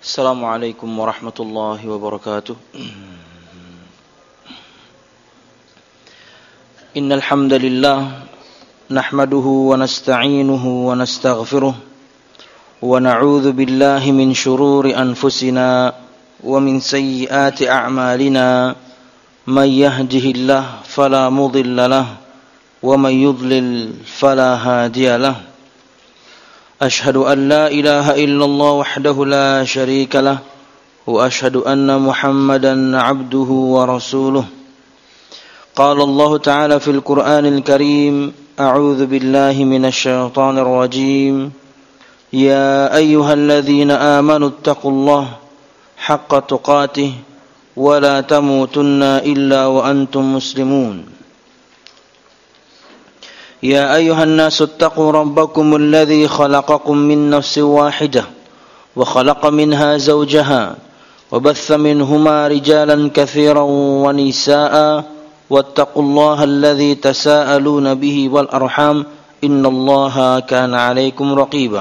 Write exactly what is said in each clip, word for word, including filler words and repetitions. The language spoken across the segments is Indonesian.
Assalamualaikum warahmatullahi wabarakatuh. Innal hamdalillah nahmaduhu wa nasta'inuhu wa nastaghfiruh wa na'udzu billahi min shururi anfusina wa min sayyiati a'malina may yahdihillahu fala mudilla lahu wa may yudlil fala hadiya lahu. أشهد أن لا إله إلا الله وحده لا شريك له وأشهد أن محمدا عبده ورسوله. قال الله تعالى في القرآن الكريم: أعوذ بالله من الشيطان الرجيم. يا أيها الذين آمنوا اتقوا الله حق تقاته ولا تموتن إلا وأنتم مسلمون. يا أيها الناس اتقوا ربكم الذي خلقكم من نفس واحدة وخلق منها زوجها وبث منهما رجالا كثيرا ونساء واتقوا الله الذي تساءلون به والأرحام إن الله كان عليكم رقيبا.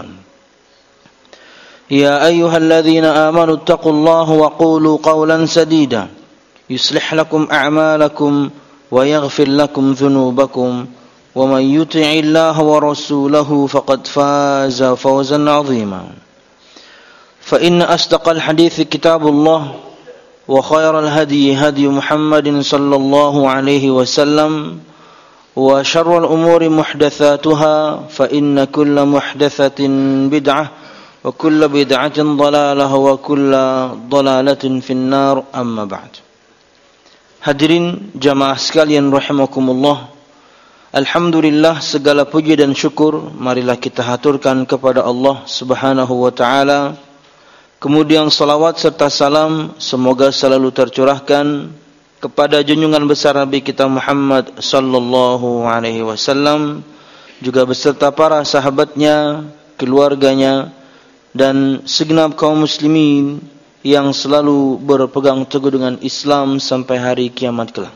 يا أيها الذين آمنوا اتقوا الله وقولوا قولا سديدا يصلح لكم أعمالكم ويغفر لكم ذنوبكم ومن يطع الله ورسوله فقد فاز فوزا عظيما. فإن أصدق الحديث كتاب الله وخير الهدي هدي محمد صلى الله عليه وسلم وشر الأمور محدثاتها فإن كل محدثة بدعة وكل بدعة ضلالة وكل ضلالة في النار. أما بعد. Hadirin jamaah sekalian rahimakumullah, alhamdulillah, segala puji dan syukur marilah kita haturkan kepada Allah Subhanahu wa taala. Kemudian salawat serta salam semoga selalu tercurahkan kepada junjungan besar Nabi kita Muhammad sallallahu alaihi wasallam, juga beserta para sahabatnya, keluarganya, dan segenap kaum muslimin yang selalu berpegang teguh dengan Islam sampai hari kiamat kelak.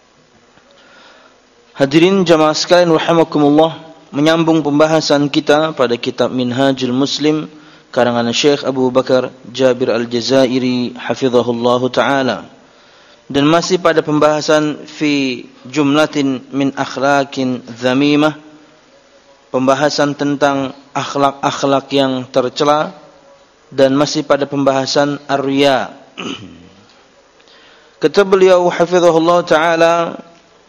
Hadirin jamaah sekalian rahimakumullah, menyambung pembahasan kita pada kitab Minhajul Muslim karangan Syekh Abu Bakar Jabir Al-Jazairi hafizahullahu taala, dan masih pada pembahasan fi jumlatin min akhlaqin dzamimah, pembahasan tentang akhlak-akhlak yang tercela, dan masih pada pembahasan ar-riya. Kata beliau hafizahullahu taala: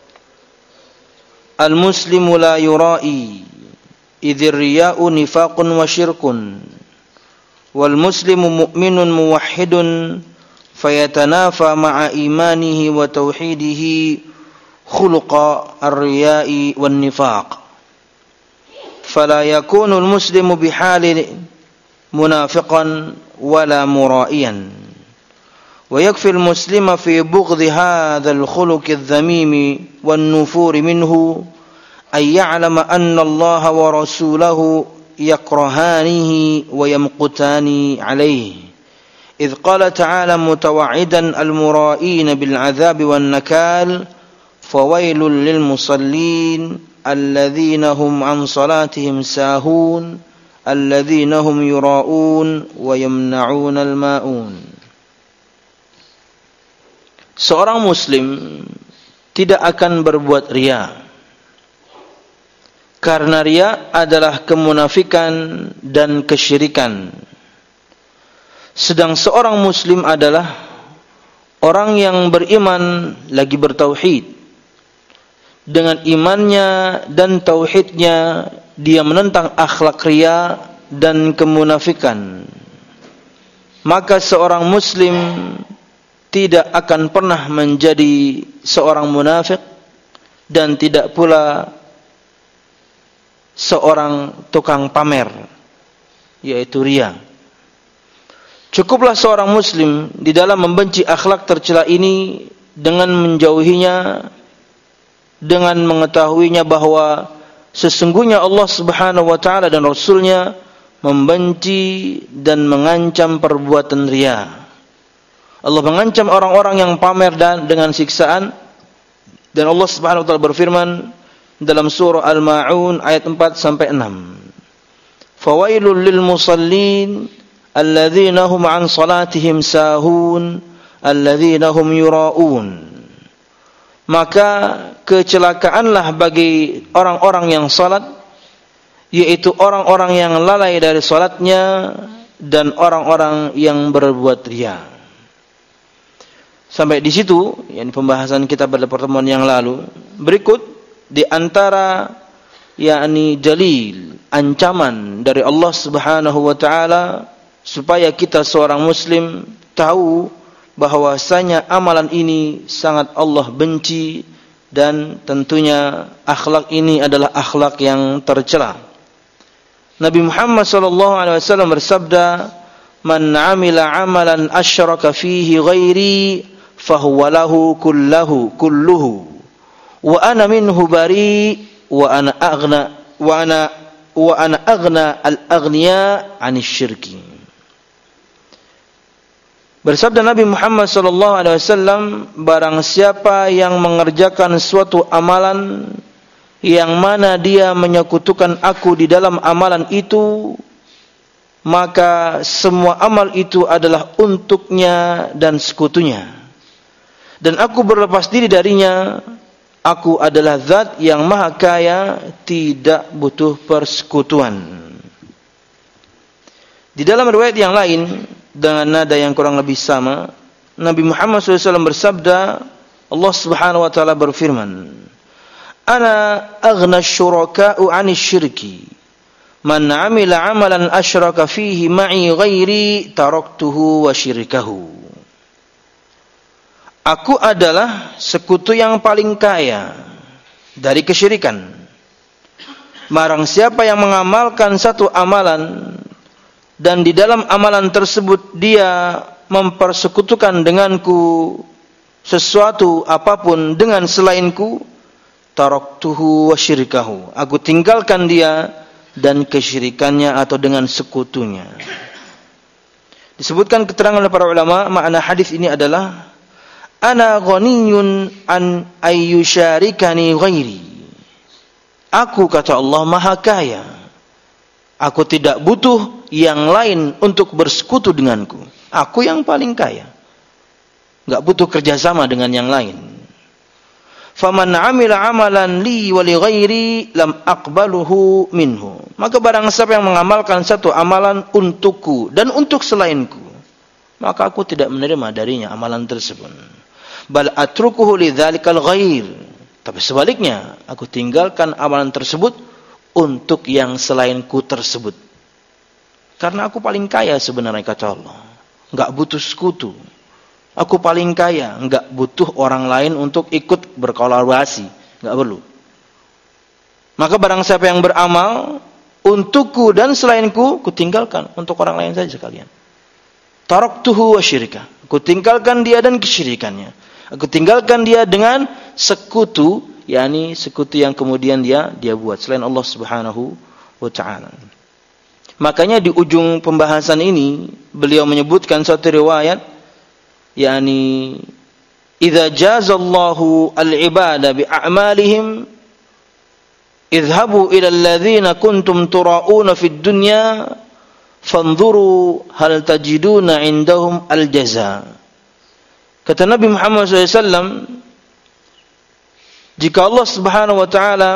Al-muslimu la yura'i idhir riya'u nifaqun wa syirkun wal muslimu mu'minun muwahhidun fayatanafa ma'a imanihi wa tauhidihi khuluqa ar-riya'i wan nifaq fala yakunu al-muslimu bihali munafiqan wala mura'iyan wa yakfi al-muslima fi bughdhi hadha al-khuluq adh-dhamim wan-nufur minhu ay ya'lama anna Allah wa rasulahu yakrahanihi wa yamqutani alayhi idh qala ta'ala mutawa'idhan al-mura'in bil-'adhab wan-nakal fawailul lil-musallin alladhina hum 'an salatihim sahun alladhina hum yura'un wa yamna'un al-ma'un. Seorang muslim tidak akan berbuat riya, karena riya adalah kemunafikan dan kesyirikan. Sedang seorang muslim adalah orang yang beriman lagi bertauhid. Dengan imannya dan tauhidnya dia menentang akhlak riya dan kemunafikan. Maka seorang muslim tidak akan pernah menjadi seorang munafik dan tidak pula seorang tukang pamer, yaitu riya. Cukuplah seorang muslim di dalam membenci akhlak tercela ini dengan menjauhinya, dengan mengetahuinya bahwa sesungguhnya Allah Subhanahu wa taala dan Rasulnya membenci dan mengancam perbuatan riya. Allah mengancam orang-orang yang pamer dan dengan siksaan, dan Allah Subhanahu wa taala berfirman dalam surah Al-Ma'un ayat empat sampai enam. Fawailul lil musallin alladzina hum an salatihim sahun alladzina hum yura'un. Maka kecelakaanlah bagi orang-orang yang salat, yaitu orang-orang yang lalai dari salatnya dan orang-orang yang berbuat riya. Sampai di situ yakni pembahasan kita pada pertemuan yang lalu. Berikut di antara yakni dalil ancaman dari Allah Subhanahu wa taala supaya kita seorang muslim tahu bahwasanya amalan ini sangat Allah benci dan tentunya akhlak ini adalah akhlak yang tercela. Nabi Muhammad sallallahu alaihi wasallam bersabda, "Man 'amila 'amalan asyraka fihi ghairi fahuwa lahu kulluhu kulluhu wa ana minhu bari wa ana aghna wa ana wa ana aghna al-aghniya 'anil syirki." Bersabda Nabi Muhammad sallallahu alaihi wasallam, barang siapa yang mengerjakan suatu amalan yang mana dia menyekutukan aku di dalam amalan itu, maka semua amal itu adalah untuknya dan sekutunya. Dan aku berlepas diri darinya. Aku adalah zat yang maha kaya, tidak butuh persekutuan. Di dalam riwayat yang lain dengan nada yang kurang lebih sama, Nabi Muhammad shallallahu alaihi wasallam bersabda, Allah Subhanahu wa taala berfirman, "Ana aghna syuraka'u 'anil syirki. Man 'amila 'amalan asyraka fihi ma'i ghairi taraktuhu wa syirkahu." Aku adalah sekutu yang paling kaya dari kesyirikan. Barang siapa yang mengamalkan satu amalan dan di dalam amalan tersebut dia mempersekutukan denganku sesuatu apapun dengan selainku, taraktuhu wa syirkahu. Aku tinggalkan dia dan kesyirikannya atau dengan sekutunya. Disebutkan keterangan oleh para ulama, makna hadis ini adalah ana ghaniyun an ayyusharikani ghairi. Aku, kata Allah, maha kaya. Aku tidak butuh yang lain untuk bersekutu denganku. Aku yang paling kaya. Enggak butuh kerjasama dengan yang lain. Faman 'amila 'amalan li wa li ghairi lam aqbaluhu minhu. Maka barang siapa yang mengamalkan satu amalan untukku dan untuk selainku, maka aku tidak menerima darinya amalan tersebut. Bal atrukuhu lidzalikal ghair. Tapi sebaliknya, aku tinggalkan amalan tersebut untuk yang selainku tersebut. Karena aku paling kaya sebenarnya, kata Allah. Enggak butuh sekutu. Aku paling kaya, enggak butuh orang lain untuk ikut berkolaborasi, enggak perlu. Maka barang siapa yang beramal untukku dan selainku, ku tinggalkan untuk orang lain saja sekalian. Taraktuhu wa syirka. Aku tinggalkan dia dan kesyirikannya. Aku tinggalkan dia dengan sekutu, yakni sekutu yang kemudian dia dia buat selain Allah Subhanahu wa taala. Makanya di ujung pembahasan ini beliau menyebutkan suatu riwayat, yakni idza jazallahu al-ibada bi a'malihim idhabu ila alladhina kuntum tura'una fid dunya fanzuru hal tajiduna indahum al-jaza. Kata Nabi Muhammad shallallahu alaihi wasallam, jika Allah Subhanahu wa taala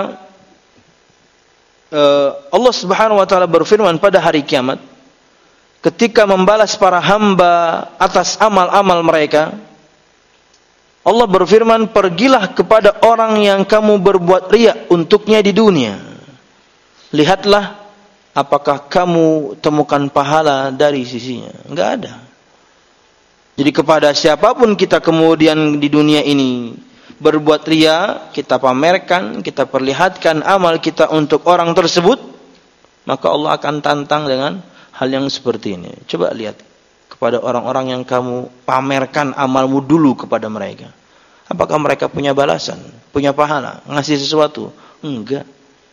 Allah Subhanahu wa taala berfirman pada hari kiamat ketika membalas para hamba atas amal-amal mereka, Allah berfirman, pergilah kepada orang yang kamu berbuat riya untuknya di dunia. Lihatlah apakah kamu temukan pahala dari sisinya. Enggak ada. Jadi kepada siapapun kita kemudian di dunia ini berbuat riya, kita pamerkan, kita perlihatkan amal kita untuk orang tersebut, maka Allah akan tantang dengan hal yang seperti ini. Coba lihat kepada orang-orang yang kamu pamerkan amalmu dulu kepada mereka. Apakah mereka punya balasan, punya pahala, ngasih sesuatu? Enggak.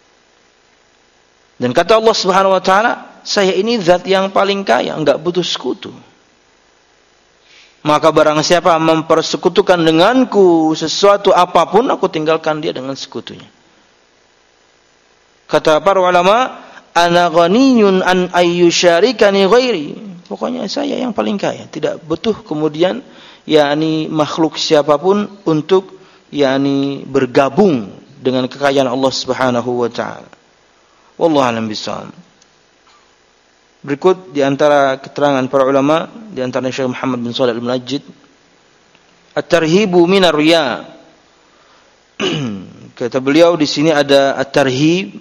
Dan kata Allah Subhanahu wa taala, saya ini zat yang paling kaya, enggak butuh sekutu. Maka barang siapa mempersekutukan denganku sesuatu apapun, aku tinggalkan dia dengan sekutunya. Kata para ulama, ana ghaniyun an ayyusharikani ghairi. Pokoknya saya yang paling kaya. Tidak butuh kemudian yakni makhluk siapapun untuk yakni bergabung dengan kekayaan Allah Subhanahu wa taala. Wallahu a'lam bishawab. Berikut di antara keterangan para ulama, di antara Syekh Muhammad bin Shalih Al-Munajjid, at-tarhibu minar riya. Kata beliau di sini ada at-tarhib,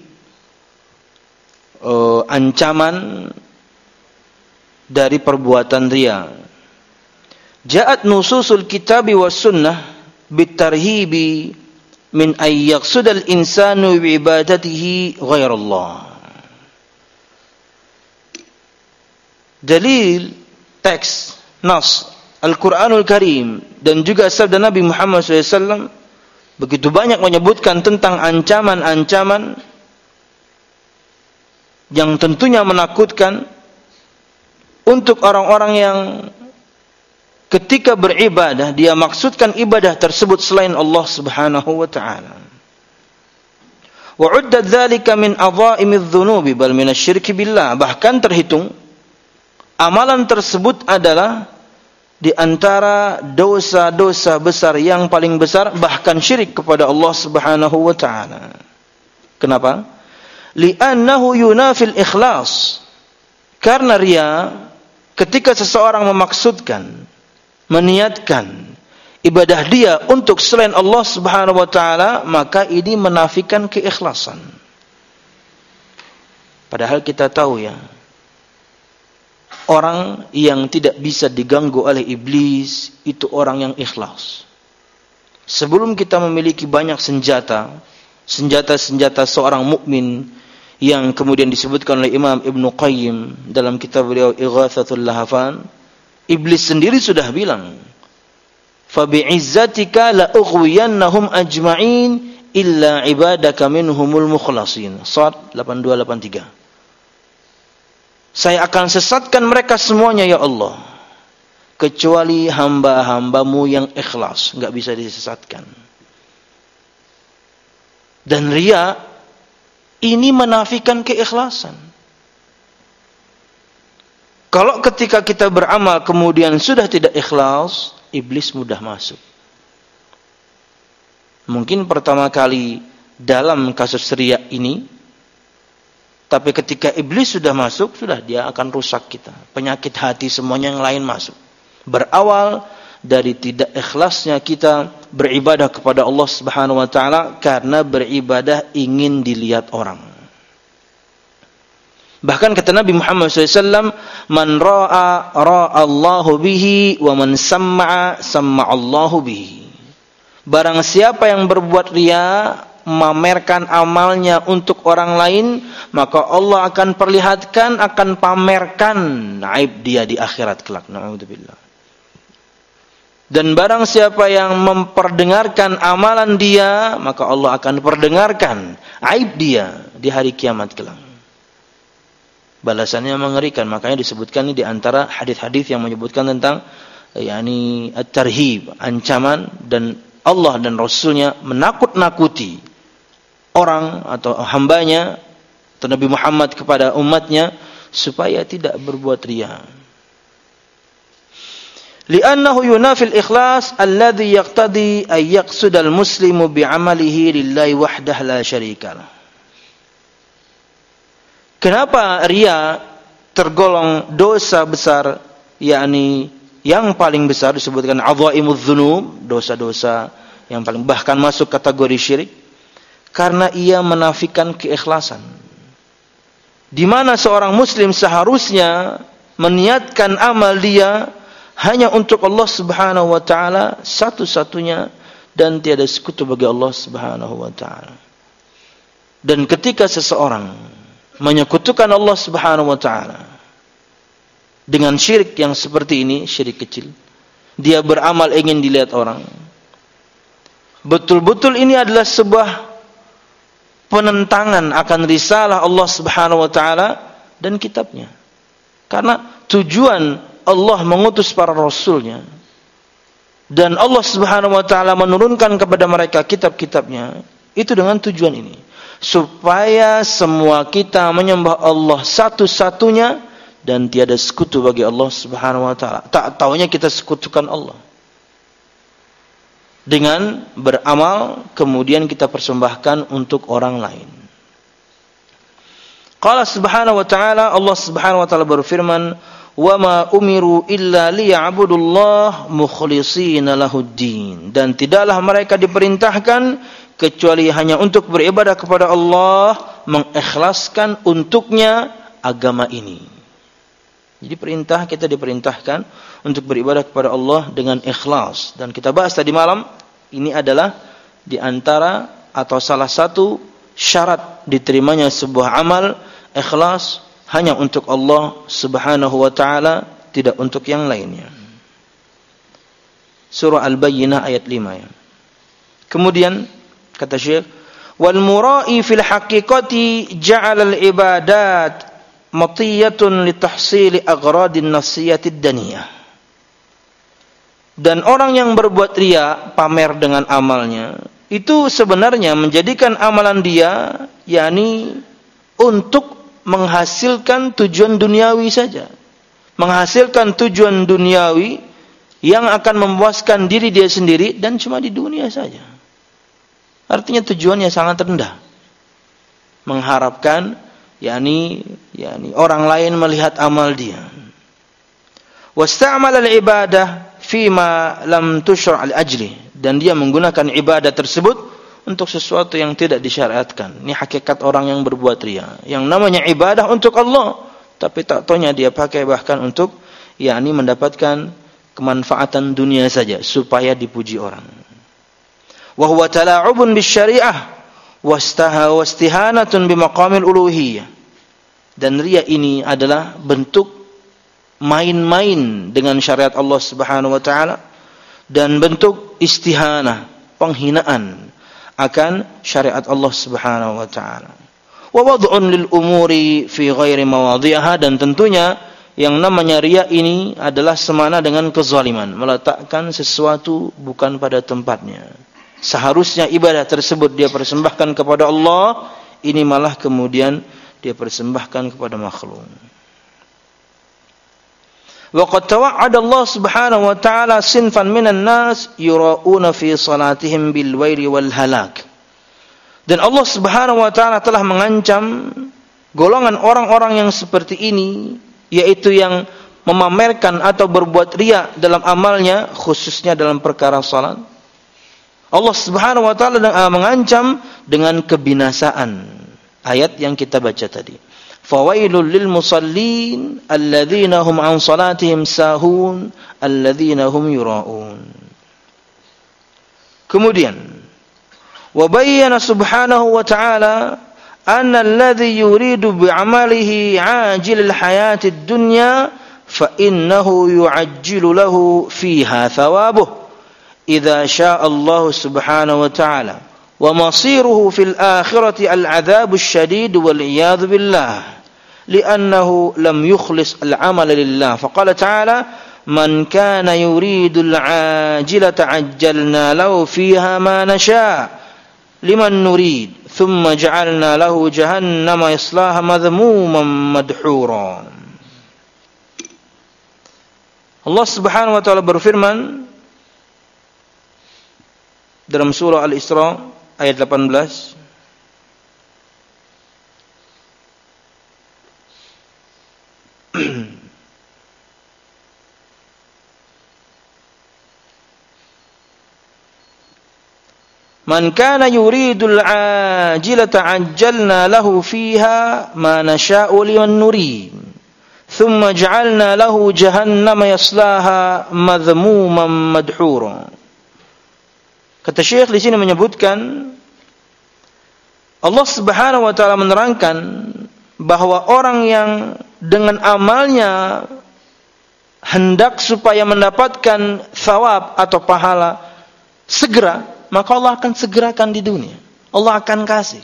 uh, ancaman dari perbuatan riya. Ja'at nususul kitabi was sunnah bitarhibi min ay yaqsudal insanu bi ibadatihi ghairallah. Dalil teks nas Al-Qur'anul Karim dan juga sabda Nabi Muhammad shallallahu alaihi wasallam begitu banyak menyebutkan tentang ancaman-ancaman yang tentunya menakutkan untuk orang-orang yang ketika beribadah dia maksudkan ibadah tersebut selain Allah Subhanahu wa taala. Wa uddat dzalika min adha'imidz dzunubi bal minasyirki billah, bahkan terhitung amalan tersebut adalah di antara dosa-dosa besar yang paling besar, bahkan syirik kepada Allah Subhanahu wa taala. Kenapa? Li'annahu yunafil ikhlas. Karena riya, ketika seseorang memaksudkan, meniatkan ibadah dia untuk selain Allah Subhanahu wa taala, maka ini menafikan keikhlasan. Padahal kita tahu ya, orang yang tidak bisa diganggu oleh iblis itu orang yang ikhlas. Sebelum kita memiliki banyak senjata, senjata-senjata seorang mukmin yang kemudian disebutkan oleh Imam Ibnu Qayyim dalam kitab beliau Ighatsatul Lahafan, iblis sendiri sudah bilang, "Fa bi'izzatika la ughwiyannahum ajma'in illa ibadaka minhumul mukhlasin." Shad delapan dua delapan tiga. Saya akan sesatkan mereka semuanya ya Allah, kecuali hamba-hambamu yang ikhlas, enggak bisa disesatkan. Dan riya ini menafikan keikhlasan. Kalau ketika kita beramal kemudian sudah tidak ikhlas, iblis mudah masuk. Mungkin pertama kali dalam kasus riya ini, tapi ketika iblis sudah masuk, sudah dia akan rusak kita. Penyakit hati semuanya yang lain masuk. Berawal dari tidak ikhlasnya kita beribadah kepada Allah Subhanahu wa taala karena beribadah ingin dilihat orang. Bahkan kata Nabi Muhammad shallallahu alaihi wasallam, "Man ra'a ra'a Allahu bihi wa man sam'a sam'a Allahu bihi." Barang siapa yang berbuat riya, memamerkan amalnya untuk orang lain, maka Allah akan perlihatkan, akan pamerkan aib dia di akhirat kelak. Na'udzubillah. Dan barang siapa yang memperdengarkan amalan dia, maka Allah akan perdengarkan aib dia di hari kiamat kelak. Balasannya mengerikan. Makanya disebutkan ini di antara hadis-hadis yang menyebutkan tentang yakni at-tarhib, ancaman, dan Allah dan Rasulnya menakut-nakuti orang atau hambanya atau Nabi Muhammad kepada umatnya supaya tidak berbuat riya. Li'annahu yunafil ikhlas alladhi yaqtadi ay yaqsudal muslimu bi'amalihi lillahi wahdah la syarikalah. Kenapa riya tergolong dosa besar, yakni yang paling besar disebutkan adzaimudz dzunub, dosa-dosa yang paling bahkan masuk kategori syirik? Karena ia menafikan keikhlasan. Di mana seorang muslim seharusnya meniatkan amal dia hanya untuk Allah Subhanahu wa taala satu-satunya dan tiada sekutu bagi Allah Subhanahu wa taala. Dan ketika seseorang menyekutukan Allah Subhanahu wa taala dengan syirik yang seperti ini, syirik kecil, dia beramal ingin dilihat orang, betul-betul ini adalah sebuah penentangan akan risalah Allah Subhanahu wa taala dan kitabnya. Karena tujuan Allah mengutus para rasulnya dan Allah Subhanahu wa taala menurunkan kepada mereka kitab-kitabnya itu dengan tujuan ini, supaya semua kita menyembah Allah satu-satunya dan tiada sekutu bagi Allah Subhanahu wa taala. Tak taunya kita sekutukan Allah dengan beramal kemudian kita persembahkan untuk orang lain. Qala Subhanahu wa taala, Allah Subhanahu wa taala berfirman, "Wa ma umiru illa liya'budullah mukhlishina lahuddin." Dan tidaklah mereka diperintahkan kecuali hanya untuk beribadah kepada Allah, mengikhlaskan untuknya agama ini. Jadi perintah kita diperintahkan untuk beribadah kepada Allah dengan ikhlas. Dan kita bahas tadi malam, ini adalah di antara atau salah satu syarat diterimanya sebuah amal, ikhlas hanya untuk Allah Subhanahu wa taala, tidak untuk yang lainnya. Surah Al-Bayyinah ayat lima ya. Kemudian kata Syekh, wal mura'i fil haqiqati ja'ala al-ibadat matiyatun li tahsili aghradin nafsiyatid daniyah. Dan orang yang berbuat riya, pamer dengan amalnya, itu sebenarnya menjadikan amalan dia yakni untuk menghasilkan tujuan duniawi saja. Menghasilkan tujuan duniawi yang akan memuaskan diri dia sendiri dan cuma di dunia saja. Artinya tujuannya sangat rendah. Mengharapkan yakni yakni orang lain melihat amal dia. Wasta'mal al-ibadah fima lam tusyra' al-ajli, dan dia menggunakan ibadah tersebut untuk sesuatu yang tidak disyariatkan. Ini hakikat orang yang berbuat riya. Yang namanya ibadah untuk Allah, tapi tak taunya dia pakai bahkan untuk yakni mendapatkan kemanfaatan dunia saja supaya dipuji orang. Wa huwa tala'ubun bisyari'ah wastaha wastihanatun bimaqamil uluhiyah. Dan riya ini adalah bentuk main-main dengan syariat Allah Subhanahu wa taala dan bentuk istihanah, penghinaan akan syariat Allah Subhanahu wa taala. Wa wad'un lil umuri fi ghairi mawadhi'aha, dan tentunya yang namanya riya ini adalah semana dengan kezaliman, meletakkan sesuatu bukan pada tempatnya. Seharusnya ibadah tersebut dia persembahkan kepada Allah, ini malah kemudian dia persembahkan kepada makhluk. Wa qad tawa'ada Allah Subhanahu wa ta'ala sinfan minan nas yura'una fi salatihim bil wairi wal halak. Dan Allah Subhanahu wa ta'ala telah mengancam golongan orang-orang yang seperti ini, yaitu yang memamerkan atau berbuat riya dalam amalnya, khususnya dalam perkara salat. Allah Subhanahu wa taala mengancam dengan kebinasaan. Ayat yang kita baca tadi. Fawailul lil musallin alladzina hum an salatihim sahun alladzina hum yuraun. Kemudian wa bayyana subhanahu wa ta'ala anna alladhi yuridu bi'amalihi 'ajilal hayatid dunya fa innahu yu'ajjilu lahu fiha thawabuh idza syaa Allah Subhanahu wa ta'ala wa masiruhu fil akhirati al-'adzabus syadid wal 'iyadzu billah li'annahu lam yukhlis al-'amala lillah faqala ta'ala man kana yuridul 'ajilata 'ajjalna lahu fiha ma nasha' liman nurid thumma ja'alna lahu jahannama yaslaha madhmuman madhura. Allah Subhanahu wa ta'ala berfirman dalam surah Al-Isra ayat delapan belas, man kana yuridul ajilata ajjalna lahu fiha ma nasha'u liman nurid thumma ja'alna lahu jahannama yaslaha madhmuman madhura. Kata Syekh di sini menyebutkan Allah Subhanahu wa taala menerangkan bahwa orang yang dengan amalnya hendak supaya mendapatkan thawab atau pahala segera, maka Allah akan segerakan di dunia. Allah akan kasih.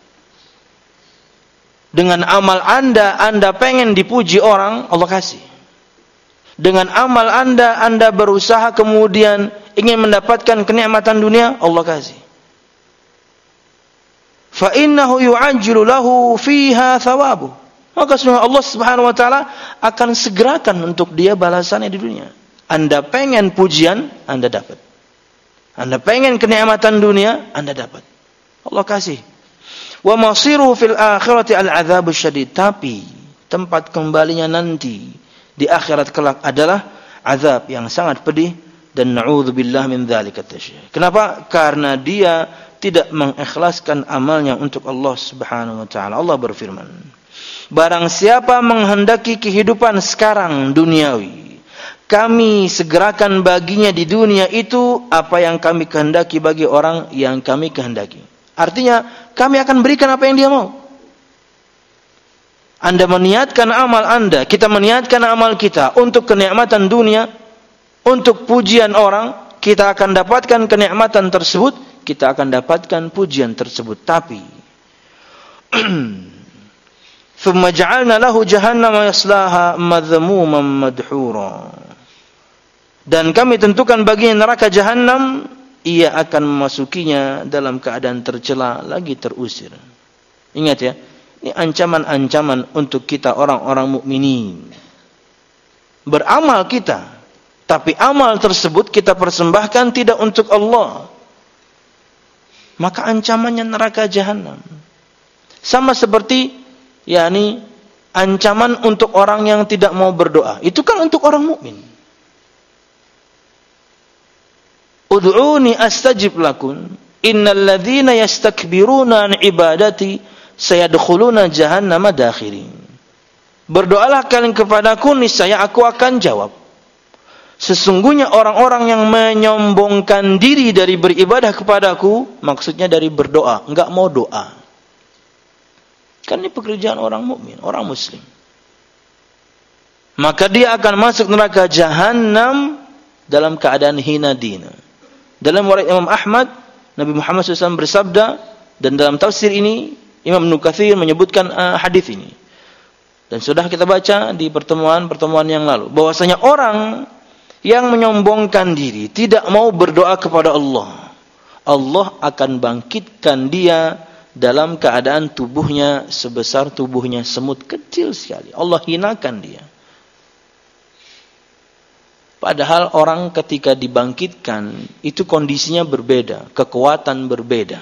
Dengan amal Anda, Anda pengen dipuji orang, Allah kasih. Dengan amal Anda, Anda berusaha kemudian ingin mendapatkan kenikmatan dunia, Allah kasih. Fa innahu yu'ajjilu lahu fiha thawabuh. Maka sesungguhnya Allah Subhanahu wa taala akan segerakan untuk dia balasannya di dunia. Anda pengen pujian, Anda dapat. Anda pengen kenikmatan dunia, Anda dapat. Allah kasih. Wa masiru fil akhirati al-'adzabus syadid. Tapi tempat kembalinya nanti di akhirat kelak adalah azab yang sangat pedih dan na'udzubillah min dzalika tasyrik. Kenapa? Karena dia tidak mengikhlaskan amalnya untuk Allah Subhanahu wa taala. Allah berfirman, barang siapa menghendaki kehidupan sekarang duniawi, kami segerakan baginya di dunia itu apa yang kami kehendaki bagi orang yang kami kehendaki. Artinya, kami akan berikan apa yang dia mau. Anda meniatkan amal Anda, kita meniatkan amal kita untuk kenikmatan dunia, untuk pujian orang, kita akan dapatkan kenikmatan tersebut, kita akan dapatkan pujian tersebut. Tapi thumma ja'alna lahu jahannama yaslaha madhmuman madhura. Dan kami tentukan baginya neraka jahanam, ia akan memasukinya dalam keadaan tercela lagi terusir. Ingat ya, ini ancaman-ancaman untuk kita orang-orang mukminin. Beramal kita, tapi amal tersebut kita persembahkan tidak untuk Allah, maka ancamannya neraka jahanam. Sama seperti yakni ancaman untuk orang yang tidak mau berdoa. Itu kan untuk orang mukmin. Ud'uni astajib lakum innal ladzina yastakbiruna an ibadati sayadkhuluna jahannama dakhirin. Berdoalah kalian kepadaku, niscaya aku akan jawab. Sesungguhnya orang-orang yang menyombongkan diri dari beribadah kepadaku, maksudnya dari berdoa, enggak mau doa. Kan ini pekerjaan orang mukmin, orang muslim. Maka dia akan masuk neraka jahanam dalam keadaan hina dina. Dalam riwayat Imam Ahmad, Nabi Muhammad shallallahu alaihi wasallam bersabda, dan dalam tafsir ini Imam Ibnu Katsir menyebutkan uh, hadis ini. Dan sudah kita baca di pertemuan-pertemuan yang lalu, bahwasanya orang yang menyombongkan diri, tidak mau berdoa kepada Allah, Allah akan bangkitkan dia dalam keadaan tubuhnya sebesar tubuhnya semut, kecil sekali. Allah hinakan dia. Padahal orang ketika dibangkitkan, itu kondisinya berbeda, kekuatan berbeda.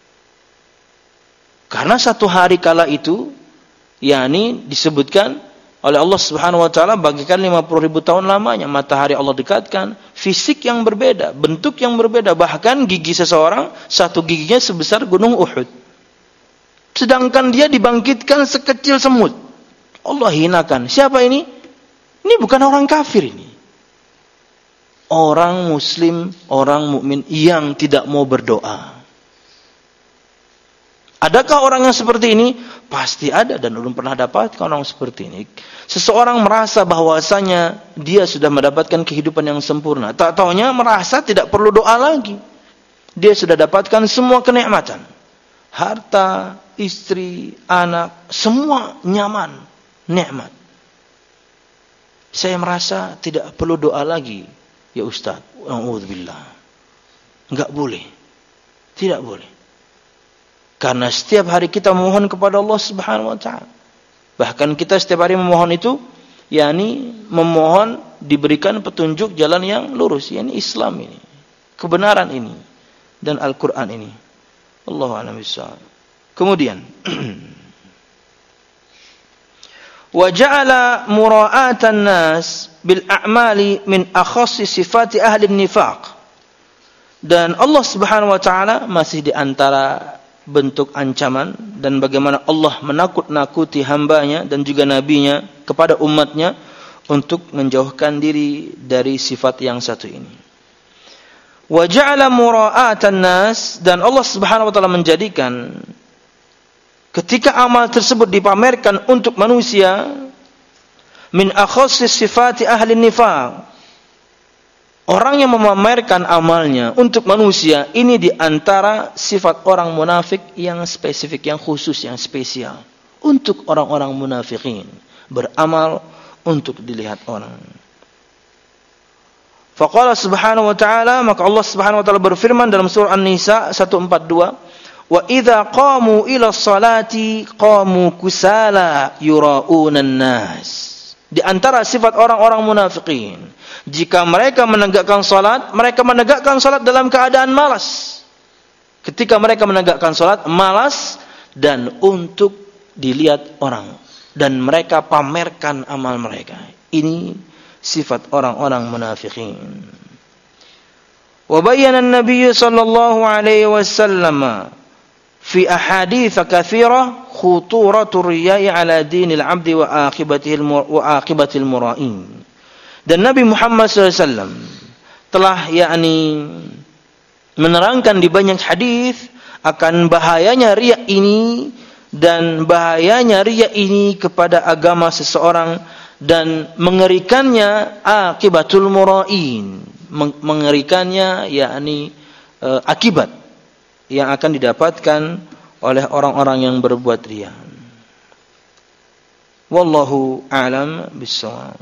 Karena satu hari kala itu, yakni disebutkan oleh Allah Subhanahu wa taala bagikan lima puluh ribu tahun lamanya. Matahari Allah dekatkan, fisik yang berbeda, bentuk yang berbeda, bahkan gigi seseorang satu giginya sebesar gunung Uhud. Sedangkan dia dibangkitkan sekecil semut. Allah hinakan. Siapa ini? Ini bukan orang kafir ini. Orang muslim, orang mukmin yang tidak mau berdoa. Adakah orang yang seperti ini? Pasti ada, dan belum pernah dapatkan orang seperti ini. Seseorang merasa bahwasanya dia sudah mendapatkan kehidupan yang sempurna. Tak taunya merasa tidak perlu doa lagi. Dia sudah dapatkan semua kenikmatan. Harta, istri, anak, semua nyaman, nikmat. Saya merasa tidak perlu doa lagi. Ya Ustaz, a'udzubillah. Enggak boleh. Tidak boleh. Karena setiap hari kita memohon kepada Allah Subhanahu wa taala. Bahkan kita setiap hari memohon itu, yakni memohon diberikan petunjuk jalan yang lurus, yakni Islam ini, kebenaran ini, dan Al-Quran ini. Allahu a'lam bishawab. Kemudian, wa ja'ala mura'atan nas bil a'mali min akhassi sifati ahli nifaq. Dan Allah Subhanahu wa taala masih di antara bentuk ancaman dan bagaimana Allah menakut-nakuti hambanya dan juga nabinya kepada umatnya untuk menjauhkan diri dari sifat yang satu ini. Wa ja'ala mura'atan nas, dan Allah Subhanahu wa taala menjadikan ketika amal tersebut dipamerkan untuk manusia, min akhassis sifati ahli nifaq. Orang yang memamerkan amalnya untuk manusia, ini di antara sifat orang munafik yang spesifik, yang khusus, yang spesial. Untuk orang-orang munafikin, beramal untuk dilihat orang. Faqala subhanahu wa ta'ala, maka Allah subhanahu wa ta'ala berfirman dalam surah An-Nisa seratus empat puluh dua, Wa idza qamu ila sholati qamu kusala yura'unan nas. Di antara sifat orang-orang munafikin, jika mereka menegakkan salat, mereka menegakkan salat dalam keadaan malas. Ketika mereka menegakkan salat, malas dan untuk dilihat orang, dan mereka pamerkan amal mereka. Ini sifat orang-orang munafikin. Wa bayyana an-nabiy sallallahu alaihi wasallam fi ahadits katsira khuturatur riya'i ala dinil 'abdi wa aqibatihi wa aqibatil mura'in. Dan Nabi Muhammad sallallahu alaihi wasallam telah yakni menerangkan di banyak hadis akan bahayanya riya ini dan bahayanya riya ini kepada agama seseorang dan mengerikannya akibatul mura'in, mengerikannya yakni e, akibat yang akan didapatkan oleh orang-orang yang berbuat riya. Wallahu a'lam bissawab.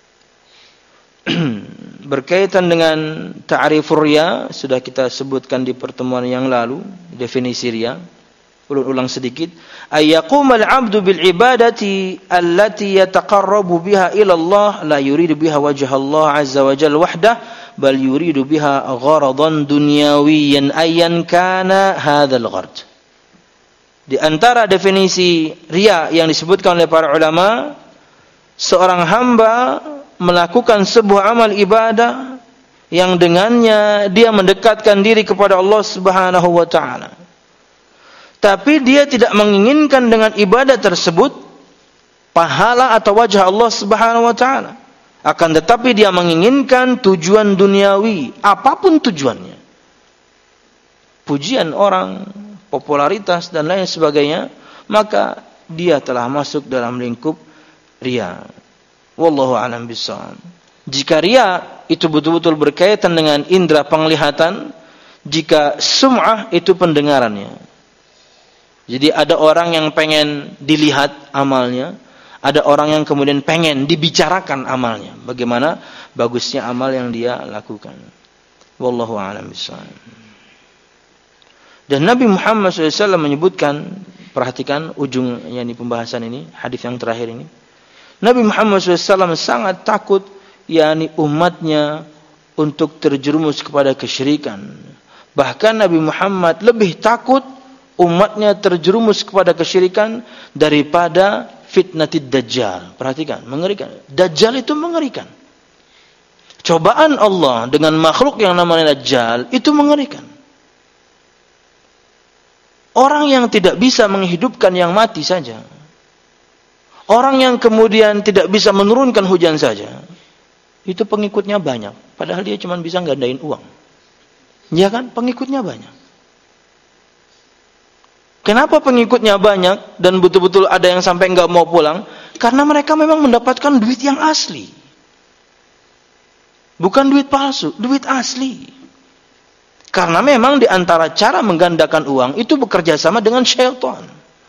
Berkaitan dengan ta'rifur riya sudah kita sebutkan di pertemuan yang lalu, definisi riya. Ulang-ulang sedikit. Ayyaqumal 'abdu bil ibadati allati yataqarrabu biha ila Allah la yuridu biha wajha Allah 'azza wa jalla wahdah bal yuridu biha gharadan dunyawiyyan ayyan kana hadzal gharad. Di antara definisi riya yang disebutkan oleh para ulama, seorang hamba melakukan sebuah amal ibadah yang dengannya dia mendekatkan diri kepada Allah Subhanahu wa taala. Tapi dia tidak menginginkan dengan ibadah tersebut pahala atau wajah Allah Subhanahu wa taala. Akan tetapi dia menginginkan tujuan duniawi, apapun tujuannya. Pujian orang, popularitas dan lain sebagainya, maka dia telah masuk dalam lingkup riya. Wallahu a'lam bishawab. Jika riya itu betul-betul berkaitan dengan indera penglihatan, jika sum'ah itu pendengarannya. Jadi ada orang yang pengen dilihat amalnya, ada orang yang kemudian pengen dibicarakan amalnya. Bagaimana bagusnya amal yang dia lakukan. Wallahu a'lam bishawab. Dan Nabi Muhammad shallallahu alaihi wasallam menyebutkan, perhatikan ujungnya ini pembahasan ini, hadis yang terakhir ini. Nabi Muhammad shallallahu alaihi wasallam sangat takut yakni umatnya untuk terjerumus kepada kesyirikan. Bahkan Nabi Muhammad lebih takut umatnya terjerumus kepada kesyirikan daripada fitnatid dajjal. Perhatikan, mengerikan. Dajjal itu mengerikan. Cobaan Allah dengan makhluk yang namanya dajjal itu mengerikan. Orang yang tidak bisa menghidupkan yang mati saja. Orang yang kemudian tidak bisa menurunkan hujan saja. Itu pengikutnya banyak. Padahal dia cuma bisa gandain uang. Ya kan? Pengikutnya banyak. Kenapa pengikutnya banyak dan betul-betul ada yang sampai enggak mau pulang? Karena mereka memang mendapatkan duit yang asli. Bukan duit palsu, duit asli. Karena memang di antara cara menggandakan uang itu bekerja sama dengan syaitan.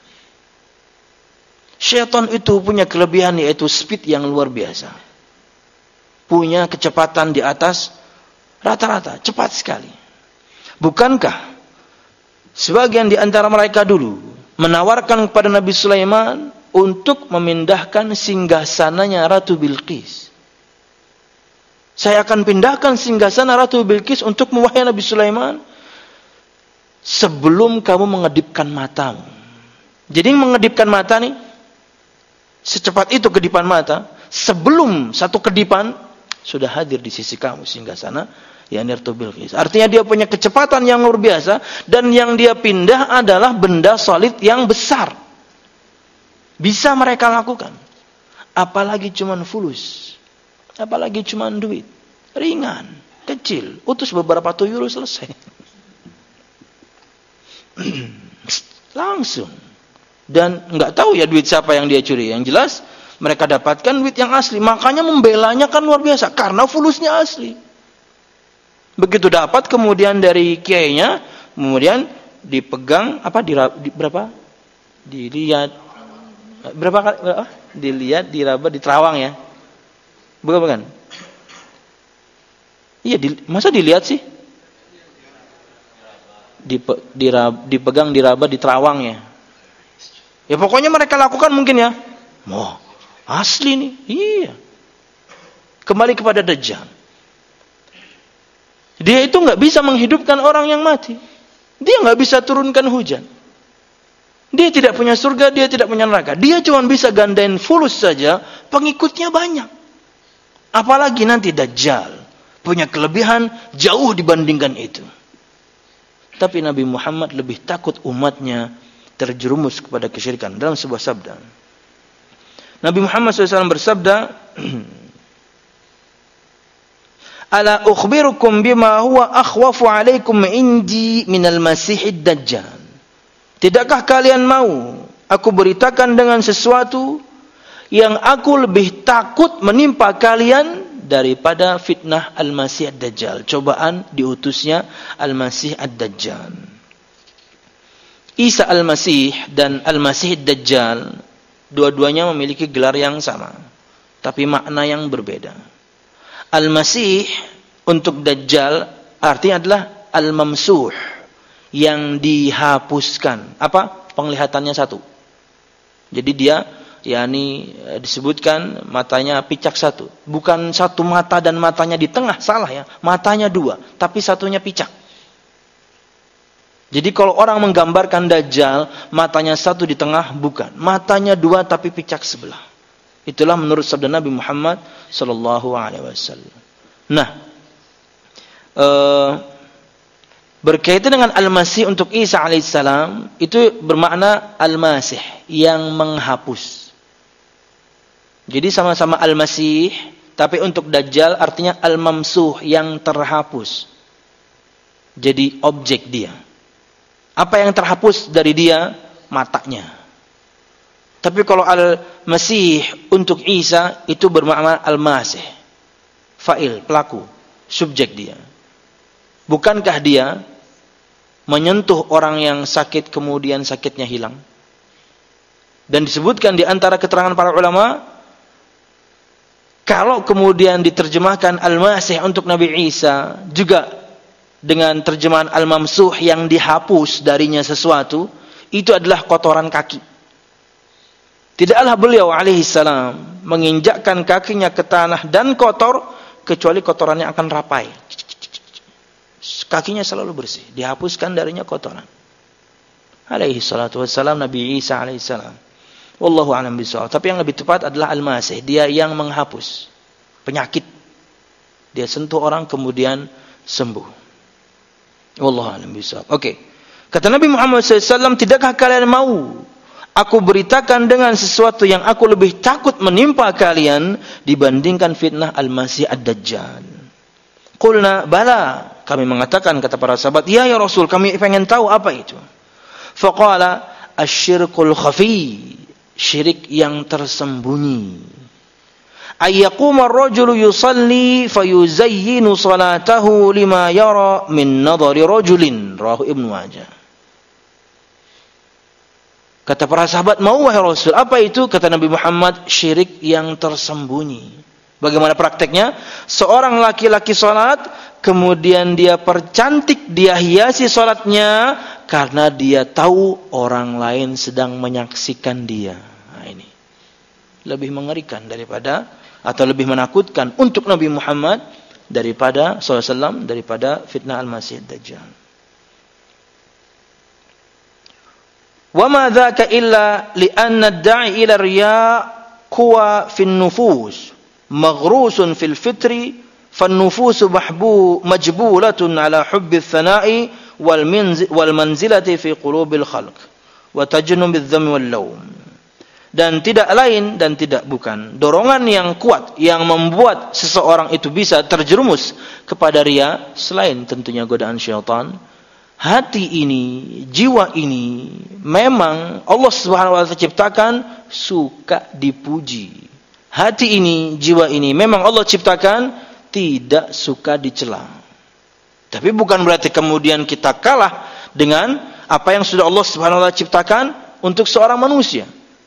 Syaitan itu punya kelebihan yaitu speed yang luar biasa. Punya kecepatan di atas rata-rata, cepat sekali. Bukankah sebagian di antara mereka dulu menawarkan kepada Nabi Sulaiman untuk memindahkan singgasananya Ratu Bilqis. Saya akan pindahkan singgasana Ratu Bilqis untuk mewahai Nabi Sulaiman sebelum kamu mengedipkan matamu. Jadi mengedipkan mata nih, secepat itu kedipan mata, sebelum satu kedipan sudah hadir di sisi kamu singgasana ya Ratu Bilqis. Artinya dia punya kecepatan yang luar biasa dan yang dia pindah adalah benda solid yang besar. Bisa mereka lakukan. Apalagi cuman fulus. Apalagi cuman duit. Ringan, kecil. Utus beberapa tuyul selesai. Langsung. Dan enggak tahu ya duit siapa yang dia curi. Yang jelas mereka dapatkan duit yang asli. Makanya membelanya kan luar biasa karena fulusnya asli. Begitu dapat kemudian dari kiainya, kemudian dipegang apa di, di berapa? Dilihat berapa kali? Berapa? Dilihat, diraba, diterawang ya. Bukan bukan. Iya, di, masa dilihat sih? dipegang, diraba, di terawangnya. Ya pokoknya mereka lakukan mungkin ya. Oh, asli nih. Iya. Kembali kepada Dajjal. Dia itu nggak bisa menghidupkan orang yang mati. Dia nggak bisa turunkan hujan. Dia tidak punya surga, dia tidak punya neraka. Dia cuma bisa gandain fulus saja, pengikutnya banyak. Apalagi nanti Dajjal punya kelebihan jauh dibandingkan itu. Tapi Nabi Muhammad lebih takut umatnya terjerumus kepada kesyirikan. Dalam sebuah sabda, Nabi Muhammad shallallahu alaihi wasallam bersabda, Ala ukhbirukum bima huwa akhwafu alaikum indi minal masihid dajjal. Tidakkah kalian mau aku beritakan dengan sesuatu yang aku lebih takut menimpa kalian daripada fitnah Al-Masih Ad-Dajjal, cobaan diutusnya Al-Masih Ad-Dajjal. Isa Al-Masih dan Al-Masih Ad-Dajjal dua-duanya memiliki gelar yang sama, tapi makna yang berbeda. Al-Masih untuk Dajjal artinya adalah Al-Mamsuh, yang dihapuskan. Apa? Penglihatannya satu. Jadi dia yakni disebutkan matanya picak satu. Bukan satu mata dan matanya di tengah, salah ya. Matanya dua, tapi satunya picak. Jadi kalau orang menggambarkan Dajjal, matanya satu di tengah, bukan. Matanya dua tapi picak sebelah. Itulah menurut sabda Nabi Muhammad sallallahu alaihi wasallam. Nah, eh, berkaitan dengan Al-Masih untuk Isa alaihissalam, itu bermakna Al-Masih, yang menghapus. Jadi sama-sama Al-Masih, tapi untuk Dajjal artinya Al-Mamsuh, yang terhapus. Jadi objek dia. Apa yang terhapus dari dia? Matanya. Tapi kalau Al-Masih untuk Isa, itu bermakna Al-Masih, fa'il, pelaku, subjek dia. Bukankah dia menyentuh orang yang sakit kemudian sakitnya hilang? Dan disebutkan di antara keterangan para ulama, kalau kemudian diterjemahkan Al-Masih untuk Nabi Isa juga dengan terjemahan Al-Mamsuh, yang dihapus darinya sesuatu, itu adalah kotoran kaki. Tidaklah beliau alaihi salam menginjakkan kakinya ke tanah dan kotor, kecuali kotorannya akan rapai. Kakinya selalu bersih, dihapuskan darinya kotoran. Alaihi salatu wassalam Nabi Isa alaihi salam. Wallahu a'lam bishawab. Tapi yang lebih tepat adalah Al-Masih, dia yang menghapus penyakit. Dia sentuh orang kemudian sembuh. Wallahu a'lam bishawab. Oke. Kata Nabi Muhammad shallallahu alaihi wasallam, tidakkah kalian mau aku beritakan dengan sesuatu yang aku lebih takut menimpa kalian dibandingkan fitnah Al-Masih Ad-Dajjal? Qulna bala, kami mengatakan, kata para sahabat, ya ya Rasul, kami pengen tahu apa itu. Faqala asyirkul khafi, syirik yang tersembunyi. Ayyaquma ar-rajulu yusalli fayuzayyinu salatahu lima yara min nadhari rajulin, rawahu Ibnu Majah. Kata para sahabat, mau wahai Rasul, apa itu? Kata Nabi Muhammad, syirik yang tersembunyi. Bagaimana prakteknya? Seorang laki-laki salat, kemudian dia percantik, dia hiasi salatnya karena dia tahu orang lain sedang menyaksikan dia. Nah, ini lebih mengerikan daripada, atau lebih menakutkan untuk Nabi Muhammad daripada sallallahu alaihi wasallam, daripada fitnah Al-Masih Ad-Dajjal. Wa ma dzaka illa li anna ad-da'i ila riya' quwa fi an-nufus maghrusun fil fitri fan-nufusu mahbu majbulatun ala hubbi ats-tsana'i wal minzi wal manzilati fi qulubil khalq wa tajnu bidh-dhammi wal lawm. Dan tidak lain dan tidak bukan dorongan yang kuat yang membuat seseorang itu bisa terjerumus kepada riya, selain tentunya godaan syaitan. Hati ini, jiwa ini memang Allah Subhanahu wa taala ciptakan suka dipuji. Hati ini, jiwa ini memang Allah ciptakan tidak suka dicela. Tapi bukan berarti kemudian kita kalah dengan apa yang sudah Allah Subhanahu wa taala ciptakan untuk seorang manusia.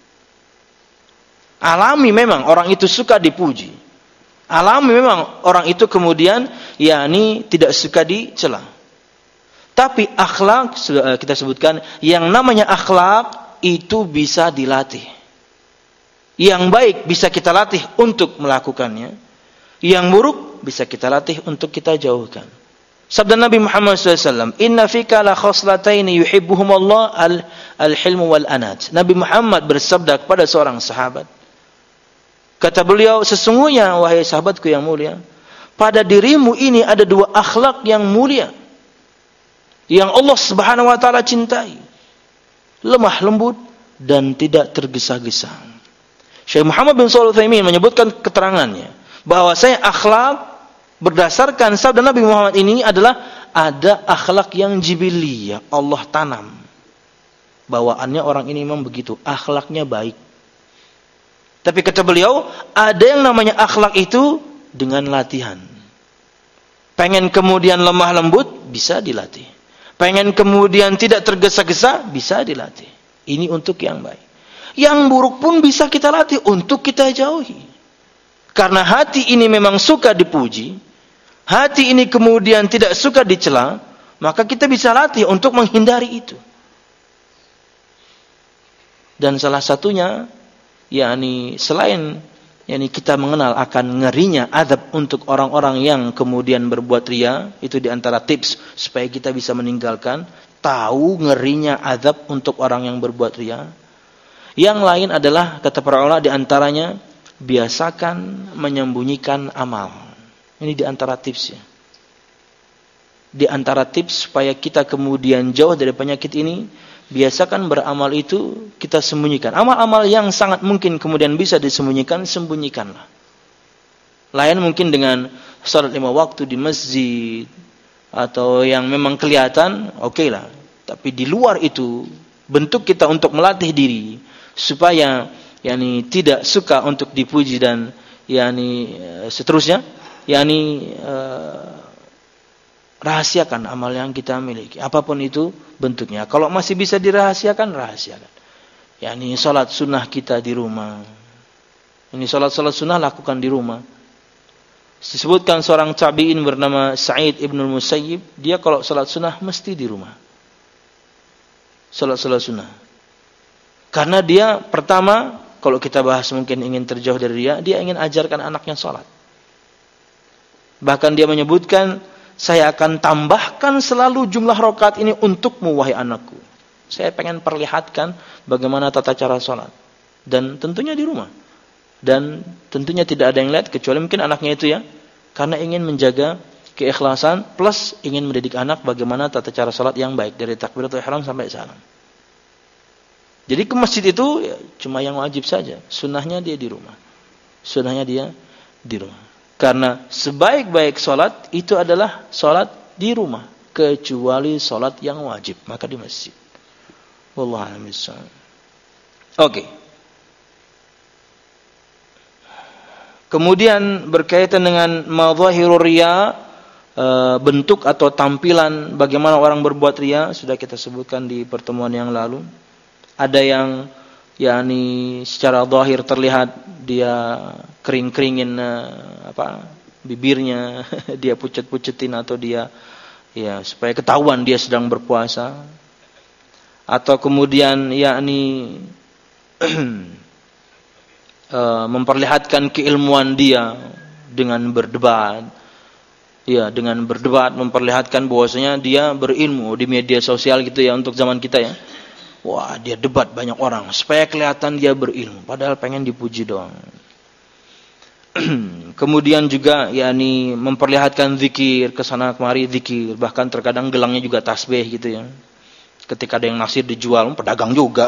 Alami memang orang itu suka dipuji. Alami memang orang itu kemudian yakni tidak suka dicela. Tapi akhlak, sudah kita sebutkan, yang namanya akhlak itu bisa dilatih. Yang baik bisa kita latih untuk melakukannya. Yang buruk bisa kita latih untuk kita jauhkan. Sabda Nabi Muhammad shallallahu alaihi wasallam, Inna fika la khoslataini yuhibbuhumullah al-hilmu wal-anat. Nabi Muhammad bersabda kepada seorang sahabat. Kata beliau, sesungguhnya wahai sahabatku yang mulia, pada dirimu ini ada dua akhlak yang mulia. Yang Allah subhanahu wa ta'ala cintai. Lemah lembut dan tidak tergesa-gesa. Syekh Muhammad bin Shalih Al-Utsaimin menyebutkan keterangannya. Bahwasanya akhlak berdasarkan sabda Nabi Muhammad ini adalah ada akhlak yang jibiliyah. Allah tanam. Bawaannya orang ini memang begitu. Akhlaknya baik. Tapi kata beliau, ada yang namanya akhlak itu dengan latihan. Pengen kemudian lemah lembut, bisa dilatih. Pengen kemudian tidak tergesa-gesa, bisa dilatih. Ini untuk yang baik. Yang buruk pun bisa kita latih untuk kita jauhi. Karena hati ini memang suka dipuji, hati ini kemudian tidak suka dicela, maka kita bisa latih untuk menghindari itu. Dan salah satunya, yakni selain yakni kita mengenal akan ngerinya azab untuk orang-orang yang kemudian berbuat riya, itu diantara tips supaya kita bisa meninggalkan, tahu ngerinya azab untuk orang yang berbuat riya. Yang lain adalah, kata para ulama, diantaranya biasakan menyembunyikan amal. Ini diantara tipsnya. Di antara tips supaya kita kemudian jauh dari penyakit ini, biasakan beramal itu kita sembunyikan. Amal-amal yang sangat mungkin kemudian bisa disembunyikan, sembunyikanlah. Lain mungkin dengan salat lima waktu di masjid, atau yang memang kelihatan, oke okay lah. Tapi di luar itu, bentuk kita untuk melatih diri, supaya yakni tidak suka untuk dipuji dan yakni seterusnya, yakni uh, rahasiakan amal yang kita miliki, apapun itu bentuknya. Kalau masih bisa dirahasiakan, rahasiakan. Yakni salat sunnah kita di rumah. Ini salat-salat sunnah lakukan di rumah. Disebutkan seorang tabi'in bernama Sa'id ibnul Musayyib, dia kalau salat sunnah mesti di rumah. Salat-salat sunnah. Karena dia pertama, kalau kita bahas mungkin ingin terjauh dari dia, dia ingin ajarkan anaknya salat. Bahkan dia menyebutkan, saya akan tambahkan selalu jumlah rakaat ini untukmu wahai anakku. Saya pengen perlihatkan bagaimana tata cara salat. Dan tentunya di rumah. Dan tentunya tidak ada yang lihat kecuali mungkin anaknya itu ya. Karena ingin menjaga keikhlasan plus ingin mendidik anak bagaimana tata cara salat yang baik dari takbiratul ihram sampai salam. Jadi ke masjid itu ya, cuma yang wajib saja. Sunnahnya dia di rumah. Sunnahnya dia di rumah. Karena sebaik-baik salat itu adalah salat di rumah. Kecuali salat yang wajib. Maka di masjid. Wallahu a'lam bishawab. Oke. Kemudian berkaitan dengan madhahirur riya, bentuk atau tampilan bagaimana orang berbuat riya, sudah kita sebutkan di pertemuan yang lalu. Ada yang yakni secara zahir terlihat dia kering-keringin apa bibirnya, dia pucet-pucetin atau dia ya supaya ketahuan dia sedang berpuasa. Atau kemudian yakni memperlihatkan keilmuan dia dengan berdebat. Ya, dengan berdebat memperlihatkan bahwasanya dia berilmu di media sosial gitu ya untuk zaman kita ya. Wah, dia debat banyak orang supaya kelihatan dia berilmu, padahal pengen dipuji doang. Kemudian juga yakni memperlihatkan zikir kesana kemari zikir, bahkan terkadang gelangnya juga tasbih gitu ya. Ketika ada yang naksir dijual, pedagang juga.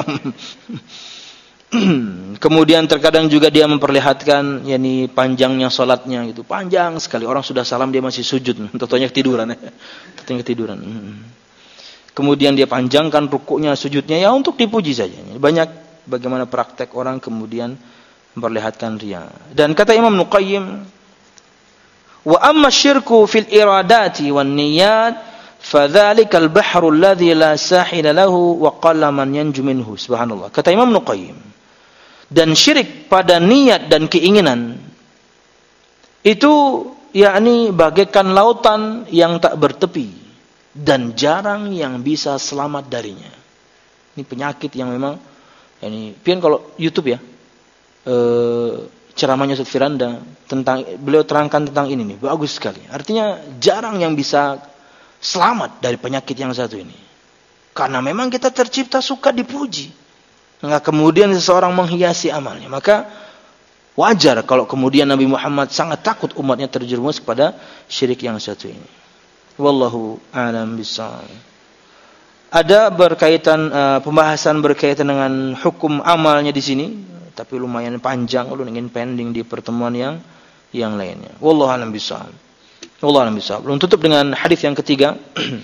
Kemudian terkadang juga dia memperlihatkan yakni panjangnya salatnya gitu, panjang sekali. Orang sudah salam dia masih sujud, tentunya ketiduran ya. Tentunya ketiduran. Kemudian dia panjangkan rukuknya, sujudnya ya untuk dipuji saja. Banyak bagaimana praktek orang kemudian memperlihatkan riya. Dan kata Imam Nuqayyim, wa amma syirku fil iradati wan niyyat fadzalika al-bahru alladhi la sahila lahu wa qalla man yanju minhu. Subhanallah. Kata Imam Nuqayyim, dan syirik pada niat dan keinginan itu yakni bagaikan lautan yang tak bertepi dan jarang yang bisa selamat darinya. Ini penyakit yang memang ini pian kalau YouTube ya. Eh, ceramahnya Ustaz Firanda tentang beliau terangkan tentang ini nih, bagus sekali. Artinya jarang yang bisa selamat dari penyakit yang satu ini. Karena memang kita tercipta suka dipuji. Enggak kemudian seseorang menghiasi amalnya. Maka wajar kalau kemudian Nabi Muhammad sangat takut umatnya terjerumus kepada syirik yang satu ini. Wallahu a'lam bishawab. Ada berkaitan uh, pembahasan berkaitan dengan hukum amalnya di sini, tapi lumayan panjang, lu ingin pending di pertemuan yang yang lainnya. Wallahu a'lam bishawab. Wallahu a'lam bishawab. Belum tutup dengan hadis yang ketiga.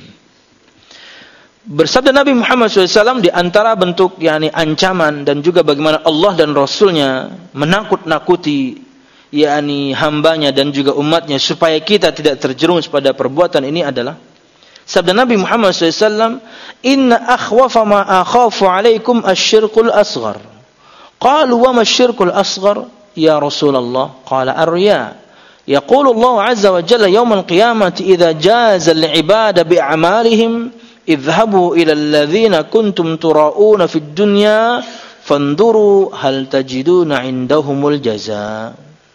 Bersabda Nabi Muhammad shallallahu alaihi wasallam di antara bentuk yakni ancaman dan juga bagaimana Allah dan Rasulnya menakut-nakuti yakni hambanya dan juga umatnya supaya kita tidak terjerumus pada perbuatan ini adalah sabda Nabi Muhammad shallallahu alaihi wasallam, inna akhwafa ma akhafu alaikum asyirkul asghar. Qalu wa ma asyirkul asghar ya Rasulullah? Qala ar-riya. Yaqulu Allah azza wa jalla yawm al-qiyamati idza jaza al-ibada bi'amalihim idhabu ila alladhina kuntum tura'una fid dunya fanduru hal tajiduna indahumul jaza.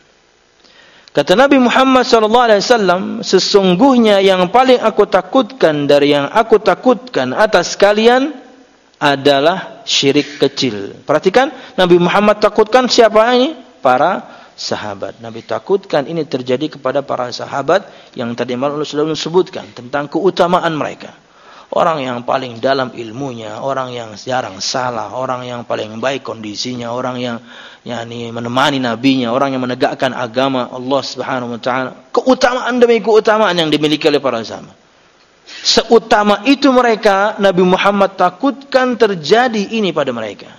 Kata Nabi Muhammad sallallahu alaihi wasallam, sesungguhnya yang paling aku takutkan dari yang aku takutkan atas kalian adalah syirik kecil. Perhatikan, Nabi Muhammad takutkan siapa ini? Para sahabat. Nabi takutkan ini terjadi kepada para sahabat yang tadi malam sudah disebutkan tentang keutamaan mereka. Orang yang paling dalam ilmunya, orang yang jarang salah, orang yang paling baik kondisinya, orang yang yakni menemani nabinya, orang yang menegakkan agama Allah Subhanahu wa taala. Keutamaan demi keutamaan yang dimiliki oleh para sahabat. Seutama itu mereka, Nabi Muhammad takutkan terjadi ini pada mereka.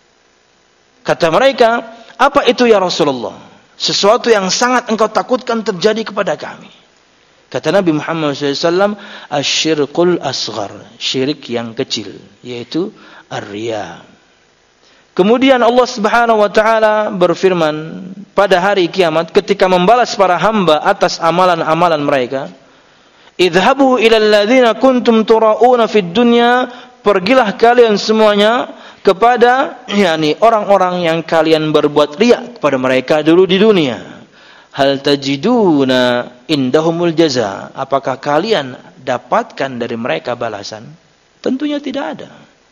Kata mereka, apa itu ya Rasulullah? Sesuatu yang sangat engkau takutkan terjadi kepada kami. Kata Nabi Muhammad shallallahu alaihi wasallam, asyirkul asghar, syirik yang kecil, yaitu ar-riya. Kemudian Allah Subhanahu wa taala berfirman pada hari kiamat ketika membalas para hamba atas amalan-amalan mereka, idhabu ila alladhina kuntum tura'una fid dunya, pergilah kalian semuanya kepada yakni orang-orang yang kalian berbuat riya kepada mereka dulu di dunia. Hal tajiduna indahumul jaza, apakah kalian dapatkan dari mereka balasan? Tentunya tidak ada.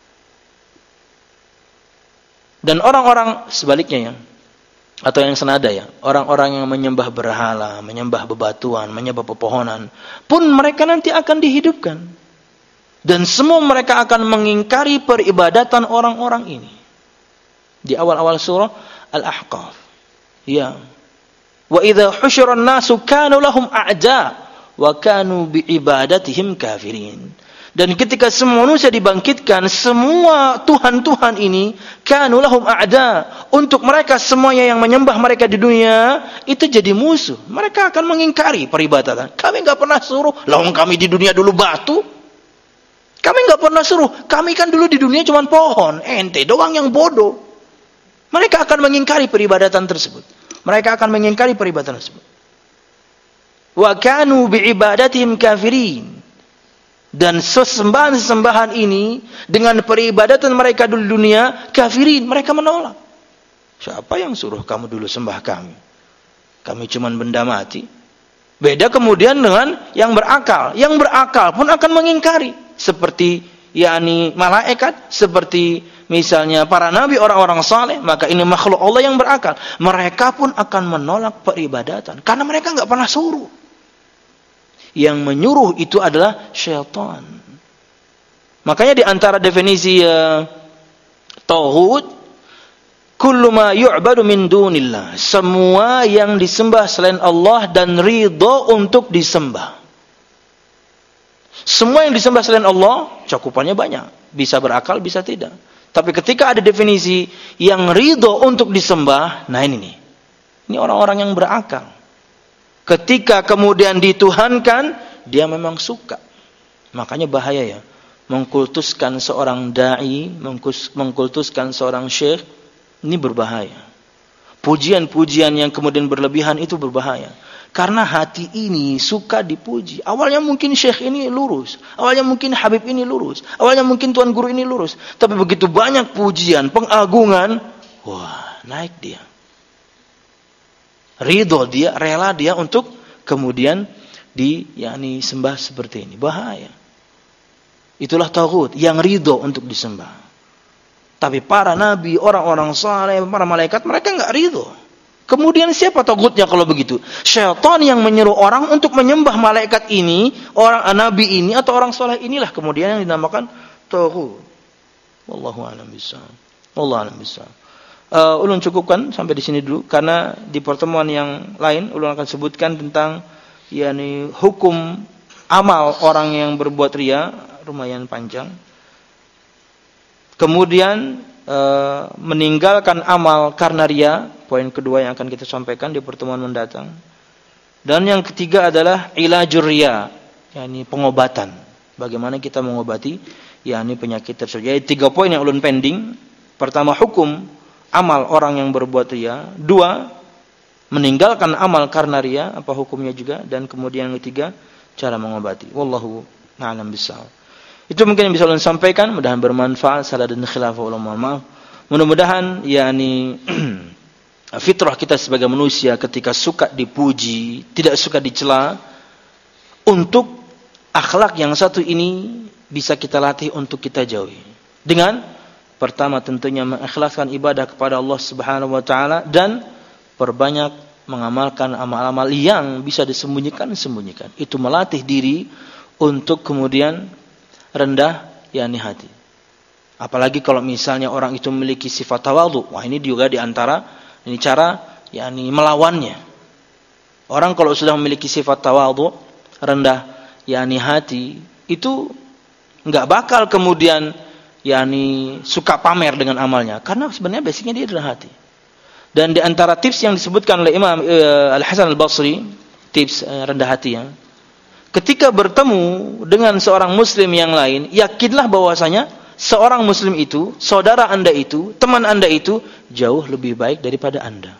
Dan orang-orang sebaliknya ya, atau yang senada ya, orang-orang yang menyembah berhala, menyembah bebatuan, menyembah pepohonan, pun mereka nanti akan dihidupkan. Dan semua mereka akan mengingkari peribadatan orang-orang ini. Di awal-awal surah Al-Ahqaf. Ya. Wa idza husyira an-nasu kanu lahum a'da wa kanu bi'ibadatihim kafirin. Dan ketika semua manusia dibangkitkan, semua tuhan-tuhan ini kanu lahum a'da, untuk mereka semuanya yang menyembah mereka di dunia itu jadi musuh. Mereka akan mengingkari peribadatan. Kami enggak pernah suruh, lah kami di dunia dulu batu. Kami enggak pernah suruh, kami kan dulu di dunia cuma pohon, ente doang yang bodoh. Mereka akan mengingkari peribadatan tersebut. Mereka akan mengingkari peribadatan tersebut. Wa kanu bi'ibadatihim kafirin. Dan sesembahan-sesembahan ini dengan peribadatan mereka dulu di dunia kafirin, mereka menolak. Siapa yang suruh kamu dulu sembah kami? Kami cuma benda mati. Beda kemudian dengan yang berakal. Yang berakal pun akan mengingkari, seperti yakni malaikat, seperti misalnya para nabi, orang-orang saleh, maka ini makhluk Allah yang berakal. Mereka pun akan menolak peribadatan karena mereka enggak pernah suruh. Yang menyuruh itu adalah syaitan. Makanya di antara definisi uh, tauhid, kullu ma yu'badu min dunillah, semua yang disembah selain Allah dan ridha untuk disembah. Semua yang disembah selain Allah cakupannya banyak, bisa berakal, bisa tidak. Tapi ketika ada definisi yang ridho untuk disembah, nah ini nih. Ini orang-orang yang berakal. Ketika kemudian dituhankan, dia memang suka. Makanya bahaya ya. Mengkultuskan seorang da'i, mengkultuskan seorang syekh, ini berbahaya. Pujian-pujian yang kemudian berlebihan itu berbahaya. Karena hati ini suka dipuji. Awalnya mungkin syekh ini lurus. Awalnya mungkin habib ini lurus. Awalnya mungkin tuan guru ini lurus. Tapi begitu banyak pujian, pengagungan, wah, naik dia. Ridho dia, rela dia untuk kemudian di yakni sembah seperti ini. Bahaya. Itulah taghut yang ridho untuk disembah. Tapi para nabi, orang-orang saleh, para malaikat, mereka enggak ridho. Kemudian siapa taghutnya kalau begitu? Syaitan yang menyuruh orang untuk menyembah malaikat ini, orang nabi ini atau orang saleh inilah kemudian yang dinamakan taghut. Wallahu a'lam bishawab. Wallahu a'lam bishawab. Uh, ulun cukupkan sampai di sini dulu karena di pertemuan yang lain ulun akan sebutkan tentang yakni hukum amal orang yang berbuat riya, lumayan panjang. Kemudian e, meninggalkan amal karena riya, poin kedua yang akan kita sampaikan di pertemuan mendatang. Dan yang ketiga adalah ilajur riya, yakni pengobatan. Bagaimana kita mengobati yakni penyakit tersebut. Jadi tiga poin yang ulun pending. Pertama, hukum amal orang yang berbuat riya. Dua, meninggalkan amal karena riya, apa hukumnya juga. Dan kemudian yang ketiga, cara mengobati. Wallahu a'lam bishawab. Itu mungkin yang bisa ulun sampaikan, mudah-mudahan bermanfaat. Salah dan khilaf ulama, maaf. Mudah-mudahan yakni fitrah kita sebagai manusia ketika suka dipuji, tidak suka dicela, untuk akhlak yang satu ini bisa kita latih untuk kita jauhi. Dengan pertama tentunya mengikhlaskan ibadah kepada Allah Subhanahu wa taala dan perbanyak mengamalkan amal-amal yang bisa disembunyikan-sembunyikan. Itu melatih diri untuk kemudian rendah yakni hati. Apalagi kalau misalnya orang itu memiliki sifat tawadhu. Wah, ini juga di antara ini cara yakni melawannya. Orang kalau sudah memiliki sifat tawadhu, rendah yakni hati, itu enggak bakal kemudian yakni suka pamer dengan amalnya karena sebenarnya basicnya dia rendah hati. Dan di antara tips yang disebutkan oleh Imam uh, Al-Hasan Al-Basri, tips uh, rendah hati ya. Ketika bertemu dengan seorang muslim yang lain, yakinlah bahwasanya seorang muslim itu, saudara Anda itu, teman Anda itu jauh lebih baik daripada Anda.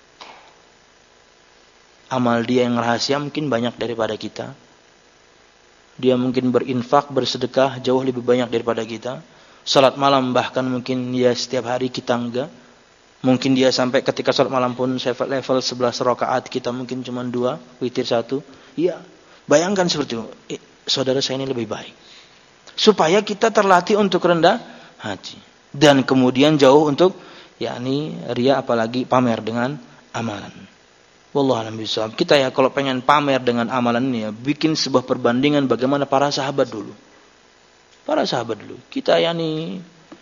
Amal dia yang rahasia mungkin banyak daripada kita. Dia mungkin berinfak, bersedekah jauh lebih banyak daripada kita. Salat malam bahkan mungkin dia setiap hari kita enggak. Mungkin dia sampai ketika salat malam pun level sebelas rakaat, kita mungkin cuma dua, witir satu. Iya. Bayangkan seperti itu, eh, saudara saya ini lebih baik. Supaya kita terlatih untuk rendah hati. Dan kemudian jauh untuk, yakni riya apalagi pamer dengan amalan. Wallahu a'lam bishawab. Kita ya kalau pengen pamer dengan amalan ini ya, bikin sebuah perbandingan bagaimana para sahabat dulu. Para sahabat dulu. Kita yakni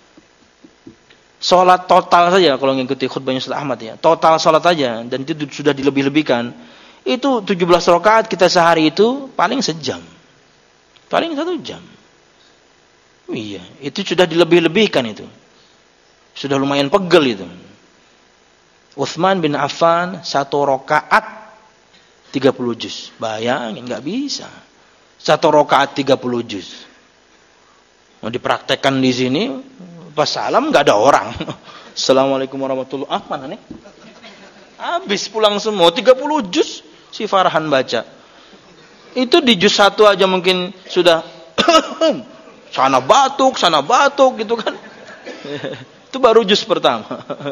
sholat total saja kalau mengikuti khutbahnya Ustaz Ahmad ya. Total sholat saja dan itu sudah dilebih-lebihkan. Itu tujuh belas rakaat kita sehari itu paling sejam. Paling satu jam. Iya, itu sudah dilebih-lebihkan itu. Sudah lumayan pegel itu. Utsman bin Affan satu rakaat tiga puluh juz. Bayangin enggak bisa. Satu rakaat tiga puluh juz. Mau dipraktekkan di sini pas salam enggak ada orang. Assalamualaikum warahmatullahi wabarakatuh. Ah, mana nih? Habis pulang semua tiga puluh juz. Si Farhan baca. Itu di juz satu aja mungkin sudah sana batuk, sana batuk gitu kan. Itu baru juz pertama.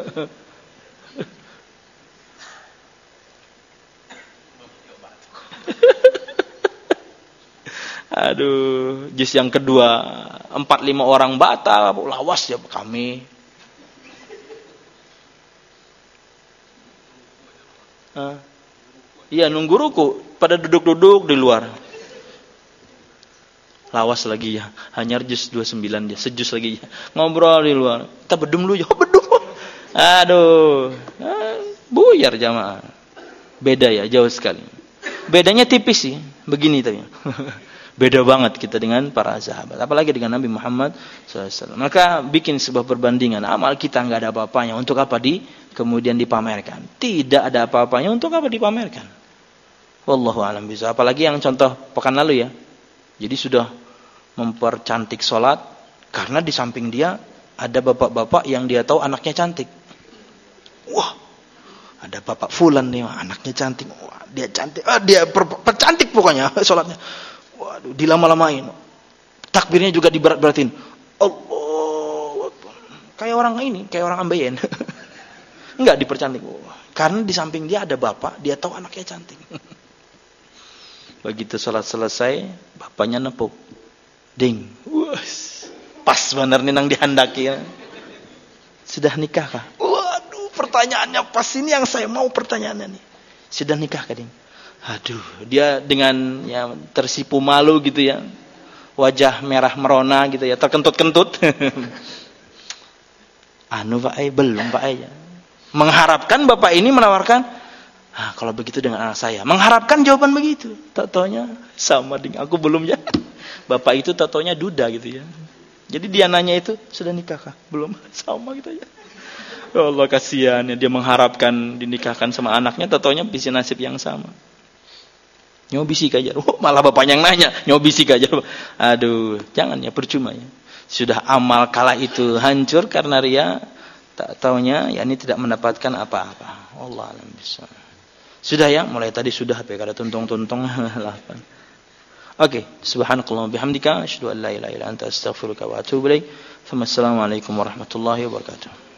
Aduh, juz yang kedua empat lima orang batal, lawas ya kami. Hah? Iya, nunggu ruku, pada duduk-duduk di luar. Lawas lagi ya, hanya juz dua puluh sembilan dia, sejus lagi ya. Ngobrol di luar. Kita bedum dulu ya, bedum. Aduh, buyar jamaah. Beda ya, jauh sekali. Bedanya tipis sih, begini tapi. Beda banget kita dengan para sahabat, apalagi dengan Nabi Muhammad shallallahu alaihi wasallam. Maka bikin sebuah perbandingan, amal kita enggak ada apa-apanya, untuk apa di kemudian dipamerkan? Tidak ada apa-apanya, untuk apa dipamerkan? Wallahu a'lam bishawab. Apalagi yang contoh pekan lalu ya. Jadi sudah mempercantik sholat karena di samping dia ada bapak-bapak yang dia tahu anaknya cantik. Wah, ada ada bapak fulan nih, anaknya cantik, wah, dia cantik, ah, dia per, percantik pokoknya sholatnya. Waduh, dilama-lamain. Takbirnya juga diberat-beratin. Allah, kayak orang ini, kayak orang ambeien. Enggak dipercantik. Wah, karena di samping dia ada bapak, dia tahu anaknya cantik. Begitu sholat selesai, bapaknya nepuk. Ding. Wah, pas bener nih nang dihandaki. Sudah nikah kah? Waduh, pertanyaannya pas ini yang saya mau pertanyaannya nih. Sudah nikah kah, Ding? Aduh, dia dengan ya tersipu malu gitu ya. Wajah merah merona gitu ya, terkentut-kentut. Anu Pak, eh, belum Pak ya. Mengharapkan bapak ini menawarkan, ah, kalau begitu dengan anak saya. Mengharapkan jawaban begitu. Tak taunya sama dengan aku belum ya. Bapak itu tak taunya duda gitu ya. Jadi dia nanya itu, sudah nikah kah? Belum. Sama gitu ya. Ya Allah, kasihan ya, dia mengharapkan dinikahkan sama anaknya, tak taunya bisa nasib yang sama. Nyobisik aja. Oh, malah bapaknya yang nanya, nyobisik aja. Aduh, jangan ya, percuma ya. Sudah amal kala itu hancur karena ria, tak taunya ya ini tidak mendapatkan apa-apa. Allah alam bisa. Sudah ya, mulai tadi sudah sampai kada tuntung-tuntung. Oke, subhanakallah bihamdika asyhadu an la ilaha illa anta astaghfiruka wa atubu ilaik. Assalamualaikum warahmatullahi wabarakatuh.